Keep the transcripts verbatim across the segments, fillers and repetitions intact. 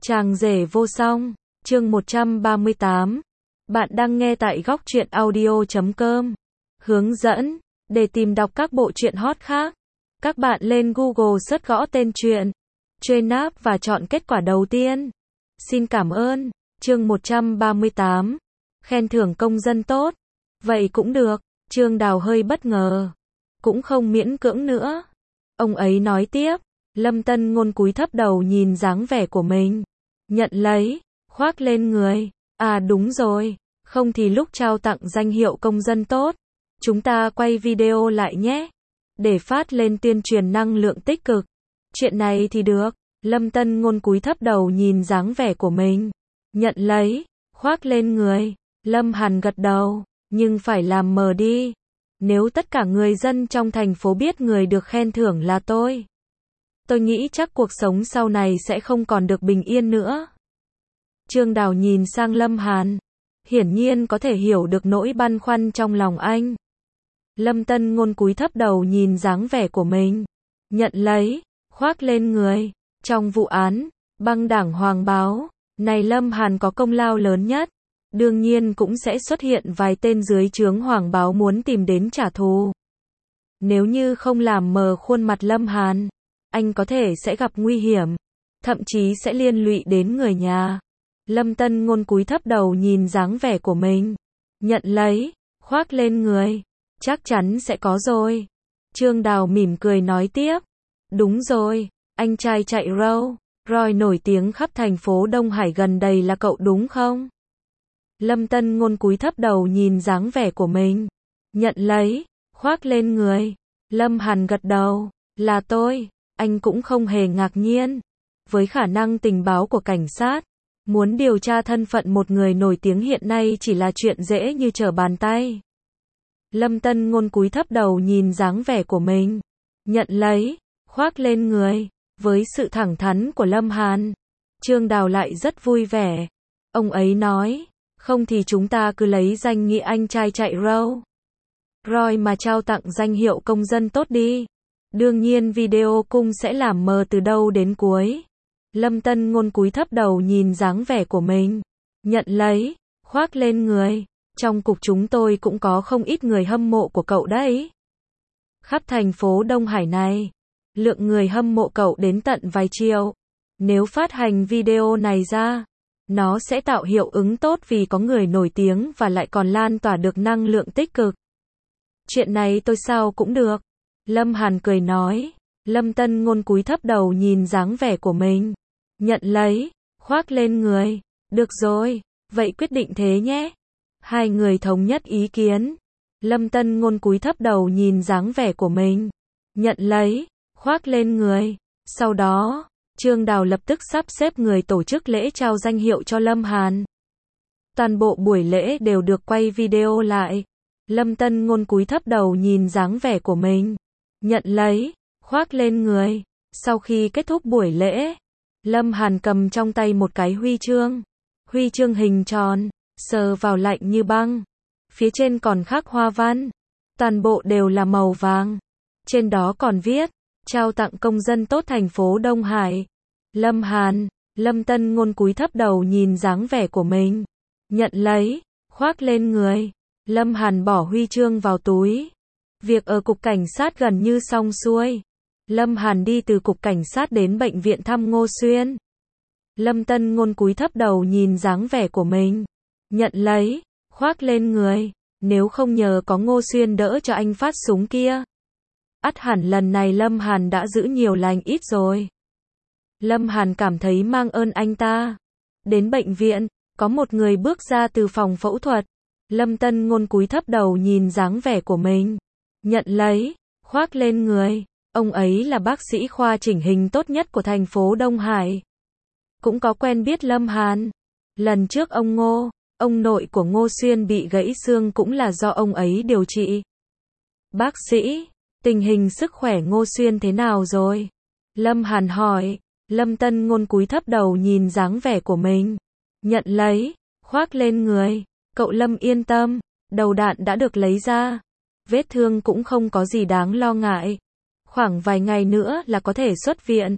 Chàng rể vô song, chương một trăm ba mươi tám. Bạn đang nghe tại góc truyện audio chấm com. Hướng dẫn, để tìm đọc các bộ truyện hot khác, các bạn lên Google search gõ tên truyện, truy nạp và chọn kết quả đầu tiên. Xin cảm ơn. Chương một trăm ba mươi tám. Khen thưởng công dân tốt. Vậy cũng được, Trương Đào hơi bất ngờ. Cũng không miễn cưỡng nữa. Ông ấy nói tiếp, Lâm Tân Ngôn cúi thấp đầu nhìn dáng vẻ của mình. Nhận lấy, khoác lên người. À đúng rồi, không thì lúc trao tặng danh hiệu công dân tốt, chúng ta quay video lại nhé. Để phát lên tuyên truyền năng lượng tích cực. Chuyện này thì được. Lâm Tân Ngôn cúi thấp đầu nhìn dáng vẻ của mình. Nhận lấy, khoác lên người. Lâm Hàn gật đầu, nhưng phải làm mờ đi. Nếu tất cả người dân trong thành phố biết người được khen thưởng là tôi, tôi nghĩ chắc cuộc sống sau này sẽ không còn được bình yên nữa. Trương Đào nhìn sang Lâm Hàn, hiển nhiên có thể hiểu được nỗi băn khoăn trong lòng anh. Lâm Tân Ngôn cúi thấp đầu nhìn dáng vẻ của mình. Nhận lấy, khoác lên người. Trong vụ án băng đảng Hoàng Báo này, Lâm Hàn có công lao lớn nhất. Đương nhiên cũng sẽ xuất hiện vài tên dưới trướng Hoàng Báo muốn tìm đến trả thù. Nếu như không làm mờ khuôn mặt Lâm Hàn, anh có thể sẽ gặp nguy hiểm, thậm chí sẽ liên lụy đến người nhà. Lâm Tân Ngôn cúi thấp đầu nhìn dáng vẻ của mình. Nhận lấy, khoác lên người. Chắc chắn sẽ có rồi. Trương Đào mỉm cười nói tiếp. Đúng rồi, anh trai chạy Rolls Royce nổi tiếng khắp thành phố Đông Hải gần đây là cậu đúng không? Lâm Tân Ngôn cúi thấp đầu nhìn dáng vẻ của mình. Nhận lấy, khoác lên người. Lâm Hàn gật đầu. Là tôi. Anh cũng không hề ngạc nhiên. Với khả năng tình báo của cảnh sát, muốn điều tra thân phận một người nổi tiếng hiện nay chỉ là chuyện dễ như trở bàn tay. Lâm Tân Ngôn cúi thấp đầu nhìn dáng vẻ của mình. Nhận lấy, khoác lên người. Với sự thẳng thắn của Lâm Hàn, Trương Đào lại rất vui vẻ. Ông ấy nói, không thì chúng ta cứ lấy danh nghĩa anh trai chạy Rolls Royce mà trao tặng danh hiệu công dân tốt đi. Đương nhiên video cung sẽ làm mờ từ đầu đến cuối. Lâm Tân Ngôn cúi thấp đầu nhìn dáng vẻ của mình. Nhận lấy, khoác lên người. Trong cục chúng tôi cũng có không ít người hâm mộ của cậu đấy. Khắp thành phố Đông Hải này, lượng người hâm mộ cậu đến tận vài triệu. Nếu phát hành video này ra, nó sẽ tạo hiệu ứng tốt vì có người nổi tiếng và lại còn lan tỏa được năng lượng tích cực. Chuyện này tôi sao cũng được. Lâm Hàn cười nói. Lâm Tân Ngôn cúi thấp đầu nhìn dáng vẻ của mình. Nhận lấy, khoác lên người. Được rồi, vậy quyết định thế nhé. Hai người thống nhất ý kiến. Lâm Tân Ngôn cúi thấp đầu nhìn dáng vẻ của mình. Nhận lấy, khoác lên người. Sau đó, Trương Đào lập tức sắp xếp người tổ chức lễ trao danh hiệu cho Lâm Hàn. Toàn bộ buổi lễ đều được quay video lại. Lâm Tân Ngôn cúi thấp đầu nhìn dáng vẻ của mình. Nhận lấy, khoác lên người. Sau khi kết thúc buổi lễ, Lâm Hàn cầm trong tay một cái huy chương. Huy chương hình tròn, sờ vào lạnh như băng. Phía trên còn khắc hoa văn. Toàn bộ đều là màu vàng. Trên đó còn viết, trao tặng công dân tốt thành phố Đông Hải. Lâm Hàn, Lâm Tân Ngôn cúi thấp đầu nhìn dáng vẻ của mình. Nhận lấy, khoác lên người. Lâm Hàn bỏ huy chương vào túi. Việc ở cục cảnh sát gần như xong xuôi. Lâm Hàn đi từ cục cảnh sát đến bệnh viện thăm Ngô Xuyên. Lâm Tân Ngôn cúi thấp đầu nhìn dáng vẻ của mình. Nhận lấy, khoác lên người. Nếu không nhờ có Ngô Xuyên đỡ cho anh phát súng kia, ắt hẳn lần này Lâm Hàn đã giữ nhiều lành ít rồi. Lâm Hàn cảm thấy mang ơn anh ta. Đến bệnh viện, có một người bước ra từ phòng phẫu thuật. Lâm Tân Ngôn cúi thấp đầu nhìn dáng vẻ của mình. Nhận lấy, khoác lên người. Ông ấy là bác sĩ khoa chỉnh hình tốt nhất của thành phố Đông Hải. Cũng có quen biết Lâm Hàn. Lần trước ông Ngô, ông nội của Ngô Xuyên bị gãy xương cũng là do ông ấy điều trị. Bác sĩ, tình hình sức khỏe Ngô Xuyên thế nào rồi? Lâm Hàn hỏi. Lâm Tân Ngôn cúi thấp đầu nhìn dáng vẻ của mình. Nhận lấy, khoác lên người. Cậu Lâm yên tâm, đầu đạn đã được lấy ra. Vết thương cũng không có gì đáng lo ngại. Khoảng vài ngày nữa là có thể xuất viện.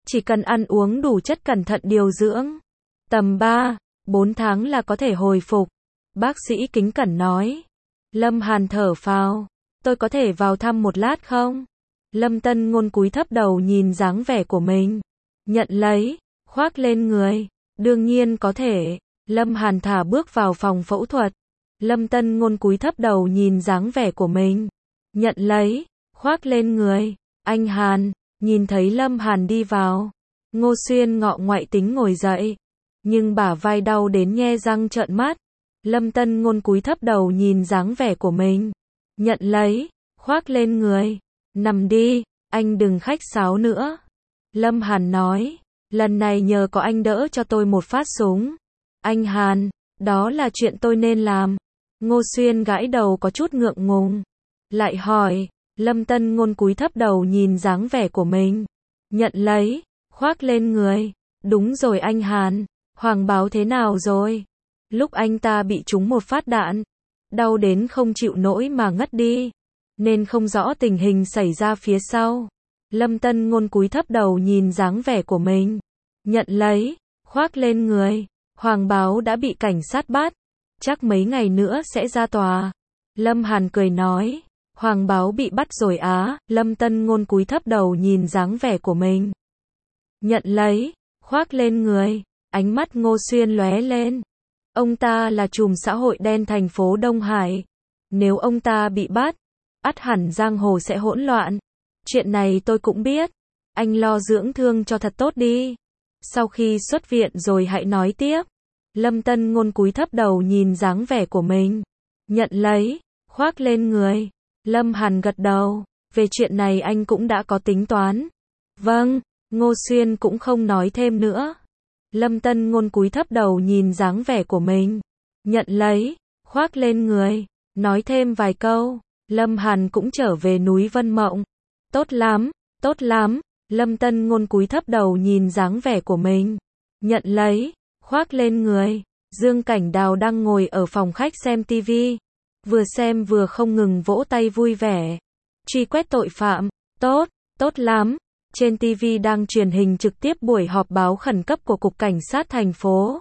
Chỉ cần ăn uống đủ chất cẩn thận điều dưỡng. Tầm ba, bốn tháng là có thể hồi phục. Bác sĩ kính cẩn nói. Lâm Hàn thở phào. Tôi có thể vào thăm một lát không? Lâm Tân Ngôn cúi thấp đầu nhìn dáng vẻ của mình. Nhận lấy, khoác lên người. Đương nhiên có thể. Lâm Hàn thả bước vào phòng phẫu thuật. Lâm Tân Ngôn cúi thấp đầu nhìn dáng vẻ của mình. Nhận lấy, khoác lên người. Anh Hàn, nhìn thấy Lâm Hàn đi vào. Ngô Xuyên ngọ ngoại tính ngồi dậy. Nhưng bả vai đau đến nhe răng trợn mắt. Lâm Tân Ngôn cúi thấp đầu nhìn dáng vẻ của mình. Nhận lấy, khoác lên người. Nằm đi, anh đừng khách sáo nữa. Lâm Hàn nói, lần này nhờ có anh đỡ cho tôi một phát súng. Anh Hàn, đó là chuyện tôi nên làm. Ngô Xuyên gãi đầu có chút ngượng ngùng. Lại hỏi, Lâm Tân Ngôn cúi thấp đầu nhìn dáng vẻ của mình. Nhận lấy, khoác lên người. Đúng rồi anh Hàn, Hoàng Báo thế nào rồi? Lúc anh ta bị trúng một phát đạn, đau đến không chịu nổi mà ngất đi, nên không rõ tình hình xảy ra phía sau. Lâm Tân Ngôn cúi thấp đầu nhìn dáng vẻ của mình. Nhận lấy, khoác lên người. Hoàng Báo đã bị cảnh sát bắt, chắc mấy ngày nữa sẽ ra tòa. Lâm Hàn cười nói, Hoàng Báo bị bắt rồi á. Lâm Tân Ngôn cúi thấp đầu nhìn dáng vẻ của mình. Nhận lấy, khoác lên người. Ánh mắt Ngô Xuyên lóe lên. Ông ta là trùm xã hội đen thành phố Đông Hải. Nếu ông ta bị bắt, ắt hẳn giang hồ sẽ hỗn loạn. Chuyện này tôi cũng biết. Anh lo dưỡng thương cho thật tốt đi. Sau khi xuất viện rồi hãy nói tiếp. Lâm Tân Ngôn cúi thấp đầu nhìn dáng vẻ của mình. Nhận lấy, khoác lên người. Lâm Hàn gật đầu. Về chuyện này anh cũng đã có tính toán. Vâng, Ngô Xuyên cũng không nói thêm nữa. Lâm Tân Ngôn cúi thấp đầu nhìn dáng vẻ của mình. Nhận lấy, khoác lên người. Nói thêm vài câu. Lâm Hàn cũng trở về núi Vân Mộng. Tốt lắm, tốt lắm. Lâm Tân Ngôn cúi thấp đầu nhìn dáng vẻ của mình. Nhận lấy, khoác lên người. Dương Cảnh Đào đang ngồi ở phòng khách xem tivi. Vừa xem vừa không ngừng vỗ tay vui vẻ. Truy quét tội phạm. Tốt, tốt lắm. Trên tivi đang truyền hình trực tiếp buổi họp báo khẩn cấp của Cục Cảnh sát thành phố.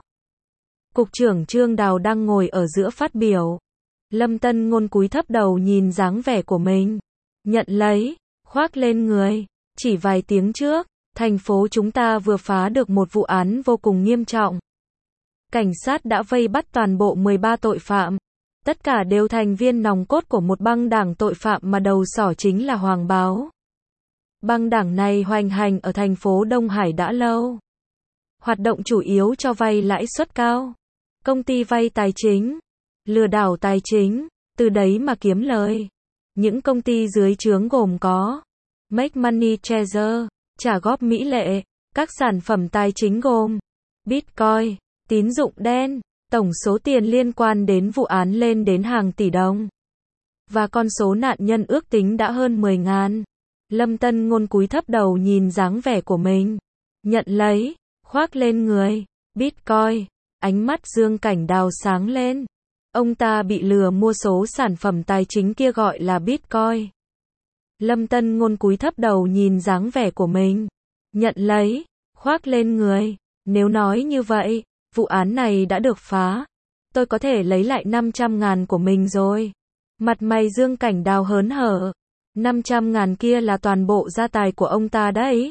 Cục trưởng Trương Đào đang ngồi ở giữa phát biểu. Lâm Tân Ngôn cúi thấp đầu nhìn dáng vẻ của mình. Nhận lấy, khoác lên người. Chỉ vài tiếng trước, thành phố chúng ta vừa phá được một vụ án vô cùng nghiêm trọng. Cảnh sát đã vây bắt toàn bộ mười ba tội phạm. Tất cả đều thành viên nòng cốt của một băng đảng tội phạm mà đầu sỏ chính là Hoàng Báo. Băng đảng này hoành hành ở thành phố Đông Hải đã lâu. Hoạt động chủ yếu cho vay lãi suất cao. Công ty vay tài chính, lừa đảo tài chính, từ đấy mà kiếm lời. Những công ty dưới trướng gồm có Make Money Treasure, trả góp mỹ lệ, các sản phẩm tài chính gồm Bitcoin, tín dụng đen, tổng số tiền liên quan đến vụ án lên đến hàng tỷ đồng. Và con số nạn nhân ước tính đã hơn mười ngàn. Lâm Tân Ngôn cúi thấp đầu nhìn dáng vẻ của mình. Nhận lấy, khoác lên người. Bitcoin. Ánh mắt Dương Cảnh Đào sáng lên. Ông ta bị lừa mua số sản phẩm tài chính kia gọi là Bitcoin. Lâm Tân Ngôn cúi thấp đầu nhìn dáng vẻ của mình. Nhận lấy, khoác lên người. Nếu nói như vậy, vụ án này đã được phá. Tôi có thể lấy lại năm trăm ngàn của mình rồi. Mặt mày Dương Cảnh Đào hớn hở. năm trăm ngàn kia là toàn bộ gia tài của ông ta đấy.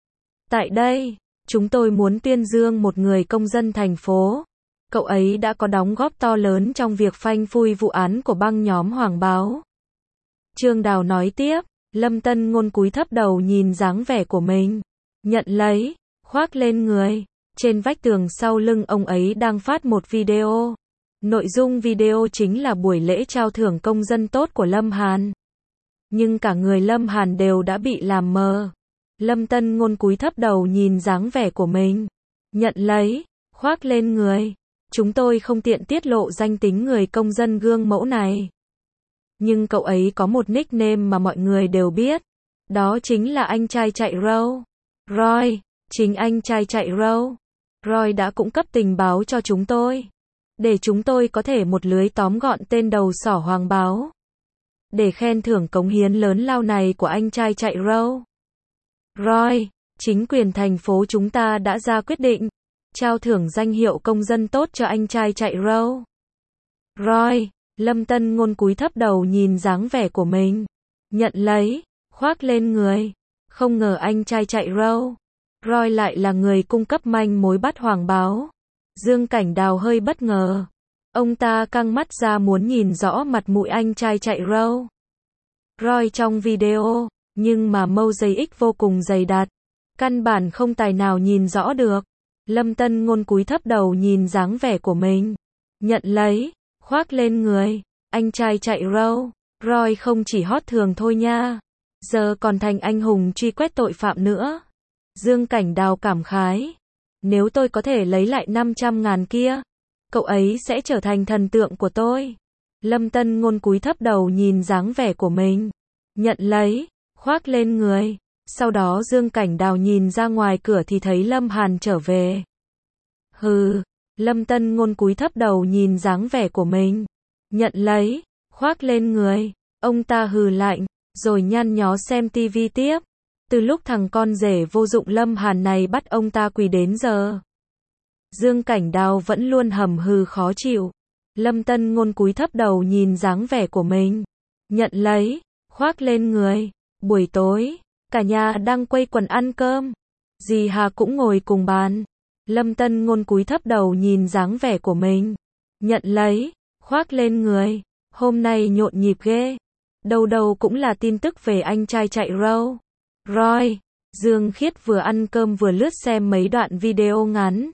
Tại đây, chúng tôi muốn tuyên dương một người công dân thành phố. Cậu ấy đã có đóng góp to lớn trong việc phanh phui vụ án của băng nhóm Hoàng Báo. Trương Đào nói tiếp, Lâm Tân Ngôn cúi thấp đầu nhìn dáng vẻ của mình. Nhận lấy, khoác lên người. Trên vách tường sau lưng ông ấy đang phát một video. Nội dung video chính là buổi lễ trao thưởng công dân tốt của Lâm Hàn. Nhưng cả người Lâm Hàn đều đã bị làm mờ. Lâm Tân Ngôn cúi thấp đầu nhìn dáng vẻ của mình. Nhận lấy, khoác lên người. Chúng tôi không tiện tiết lộ danh tính người công dân gương mẫu này. Nhưng cậu ấy có một nickname mà mọi người đều biết. Đó chính là anh trai chạy râu. Roy, chính anh trai chạy râu. Roy đã cung cấp tình báo cho chúng tôi. Để chúng tôi có thể một lưới tóm gọn tên đầu sỏ Hoàng Báo. Để khen thưởng cống hiến lớn lao này của anh trai chạy râu. Roy, Chính quyền thành phố chúng ta đã ra quyết định trao thưởng danh hiệu công dân tốt cho anh trai chạy Roy. Roy, Lâm Tân Ngôn cúi thấp đầu nhìn dáng vẻ của mình. Nhận lấy, khoác lên người. Không ngờ anh trai chạy Roy. Roy lại là người cung cấp manh mối bắt hoàng báo. Dương Cảnh Đào hơi bất ngờ. Ông ta căng mắt ra muốn nhìn rõ mặt mũi anh trai chạy Roy. Roy trong video, nhưng mà mosaic vô cùng dày đặc. Căn bản không tài nào nhìn rõ được. Lâm Tân Ngôn cúi thấp đầu nhìn dáng vẻ của mình. Nhận lấy, khoác lên người. Anh trai chạy Roy. Roy không chỉ hot thường thôi nha. Giờ còn thành anh hùng truy quét tội phạm nữa. Dương Cảnh Đào cảm khái. Nếu tôi có thể lấy lại năm trăm ngàn kia, cậu ấy sẽ trở thành thần tượng của tôi. Lâm Tân Ngôn cúi thấp đầu nhìn dáng vẻ của mình. Nhận lấy, khoác lên người. Sau đó Dương Cảnh Đào nhìn ra ngoài cửa thì thấy Lâm Hàn trở về. Hừ, Lâm Tân Ngôn cúi thấp đầu nhìn dáng vẻ của mình. Nhận lấy, khoác lên người. Ông ta hừ lạnh, rồi nhăn nhó xem tivi tiếp. Từ lúc thằng con rể vô dụng Lâm Hàn này bắt ông ta quỳ đến giờ, Dương Cảnh Đào vẫn luôn hầm hừ khó chịu. Lâm Tân Ngôn cúi thấp đầu nhìn dáng vẻ của mình. Nhận lấy, khoác lên người. Buổi tối, cả nhà đang quây quần ăn cơm. Dì Hà cũng ngồi cùng bàn. Lâm Tân Ngôn cúi thấp đầu nhìn dáng vẻ của mình. Nhận lấy, khoác lên người. Hôm nay nhộn nhịp ghê. Đầu đầu cũng là tin tức về anh trai chạy Roy. Roy, Dương Khiết vừa ăn cơm vừa lướt xem mấy đoạn video ngắn.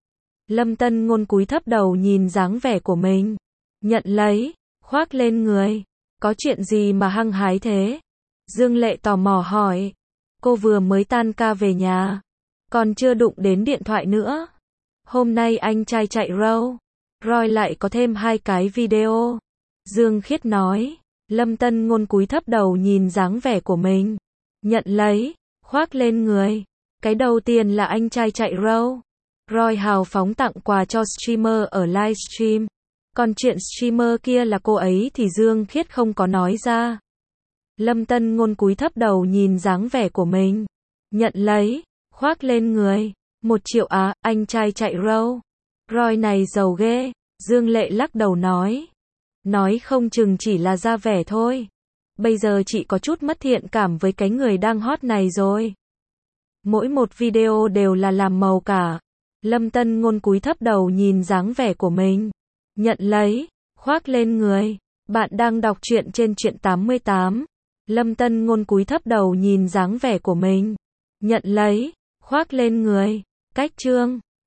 Lâm Tân Ngôn cúi thấp đầu nhìn dáng vẻ của mình. Nhận lấy, khoác lên người. Có chuyện gì mà hăng hái thế? Dương Lệ tò mò hỏi. Cô vừa mới tan ca về nhà, còn chưa đụng đến điện thoại nữa. Hôm nay anh trai chạy Roy. Roy lại có thêm hai cái video. Dương Khiết nói. Lâm Tân Ngôn cúi thấp đầu nhìn dáng vẻ của mình. Nhận lấy, khoác lên người. Cái đầu tiên là anh trai chạy Roy. Roy hào phóng tặng quà cho streamer ở livestream. Còn chuyện streamer kia là cô ấy thì Dương Khiết không có nói ra. Lâm Tân Ngôn cúi thấp đầu nhìn dáng vẻ của mình. Nhận lấy, khoác lên người. Một triệu á, anh trai chạy Roy. Roy này giàu ghê. Dương Lệ lắc đầu nói. Nói không chừng chỉ là ra vẻ thôi. Bây giờ chị có chút mất thiện cảm với cái người đang hot này rồi. Mỗi một video đều là làm màu cả. Lâm Tân Ngôn cúi thấp đầu nhìn dáng vẻ của mình. Nhận lấy, khoác lên người. Bạn đang đọc truyện trên truyện tám mươi tám. Lâm Tân Ngôn cúi thấp đầu nhìn dáng vẻ của mình. Nhận lấy, khoác lên người. Cách chương